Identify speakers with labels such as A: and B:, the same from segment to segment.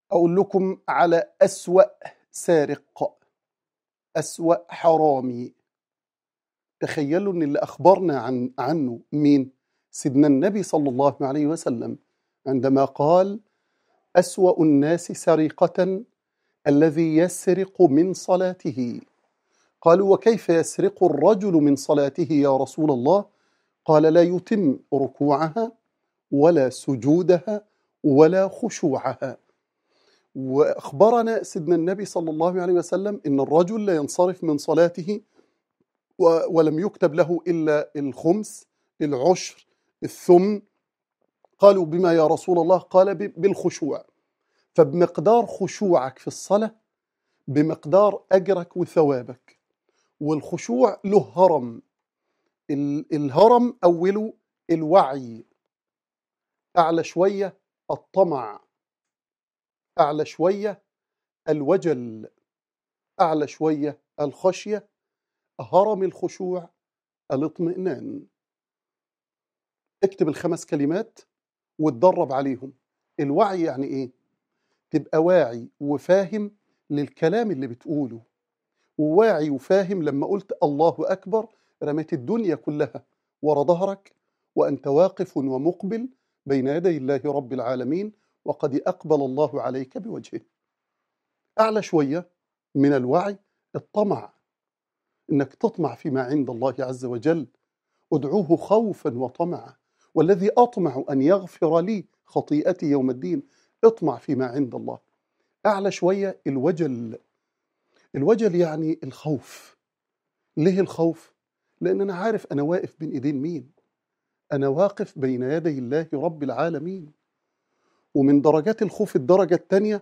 A: أقول لكم على أسوأ سارق، أسوأ حرامي. تخيلوا أن اللي أخبرنا عنه مين؟ سيدنا النبي صلى الله عليه وسلم، عندما قال: أسوأ الناس سرقة الذي يسرق من صلاته. قالوا: وكيف يسرق الرجل من صلاته يا رسول الله؟ قال: لا يتم ركوعها ولا سجودها ولا خشوعها. وأخبرنا سيدنا النبي صلى الله عليه وسلم إن الرجل لا ينصرف من صلاته ولم يكتب له إلا الخمس، العشر، الثمن. قالوا: بما يا رسول الله؟ قال: بالخشوع. فبمقدار خشوعك في الصلاة بمقدار أجرك وثوابك. والخشوع له هرم، الهرم أوله الوعي، أعلى شوية الطمع، أعلى شوية الوجل، أعلى شوية الخشية، هرم الخشوع الاطمئنان. اكتب ال5 كلمات واتدرب عليهم. الوعي يعني إيه؟ تبقى واعي وفاهم للكلام اللي بتقوله، وواعي وفاهم لما قلت الله أكبر رميت الدنيا كلها ورا ظهرك وأنت واقف ومقبل بين يدي الله رب العالمين وقد أقبل الله عليك بوجهه. أعلى شوية من الوعي الطمع، إنك تطمع فيما عند الله عز وجل. ادعوه خوفا وطمعا، والذي أطمع أن يغفر لي خطيئتي يوم الدين. اطمع فيما عند الله. أعلى شوية الوجل. الوجل يعني الخوف. ليه الخوف؟ لأن أنا عارف أنا واقف بين إيدين مين. أنا واقف بين يدي الله رب العالمين. ومن درجات الخوف الدرجة الثانية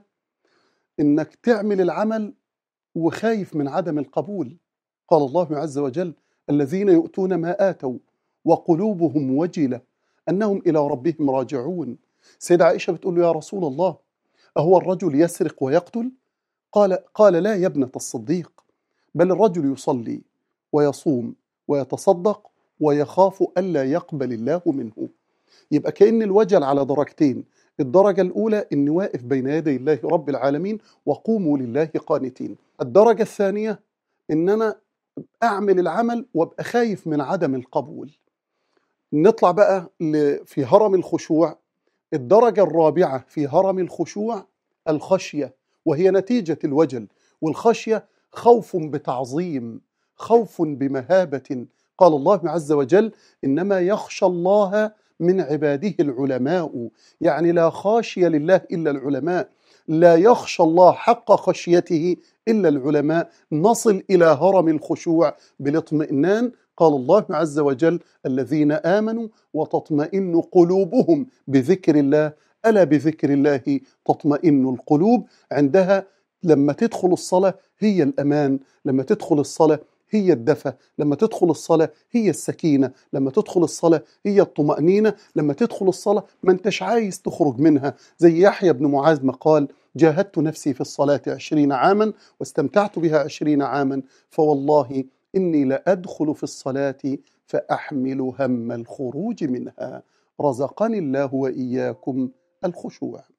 A: إنك تعمل العمل وخايف من عدم القبول. قال الله عز وجل: الذين يؤتون ما آتوا وقلوبهم وجلة أنهم إلى ربهم راجعون. سيدة عائشة بتقول له: يا رسول الله، أهو الرجل يسرق ويقتل؟ قال: لا يا ابنة الصديق، بل الرجل يصلي ويصوم ويتصدق ويخاف ألا يقبل الله منه. يبقى كأن الوجل على درجتين. الدرجة الأولى إني واقف بين يدي الله رب العالمين وقوموا لله قانتين. الدرجة الثانية إن أنا أعمل العمل وأبقى خايف من عدم القبول. نطلع بقى في هرم الخشوع. الدرجة الرابعة في هرم الخشوع الخشية، وهي نتيجة الوجل. والخشية خوف بتعظيم، خوف بمهابة. قال الله عز وجل: إنما يخشى الله من عباده العلماء. يعني لا خاشي لله إلا العلماء، لا يخشى الله حق خشيته إلا العلماء. نصل إلى هرم الخشوع بالاطمئنان. قال الله عز وجل: الذين آمنوا وتطمئن قلوبهم بذكر الله، ألا بذكر الله تطمئن القلوب. عندها لما تدخل الصلاة هي الأمان، لما تدخل الصلاة هي الدفى، لما تدخل الصلاة هي السكينة، لما تدخل الصلاة هي الطمأنينة، لما تدخل الصلاة ما انتش عايز تخرج منها. زي يحيى بن معاذ ما قال: جاهدت نفسي في الصلاة 20 عاما واستمتعت بها 20 عاما، فوالله إني لأدخل في الصلاة فأحمل هم الخروج منها. رزقني الله وإياكم الخشوع.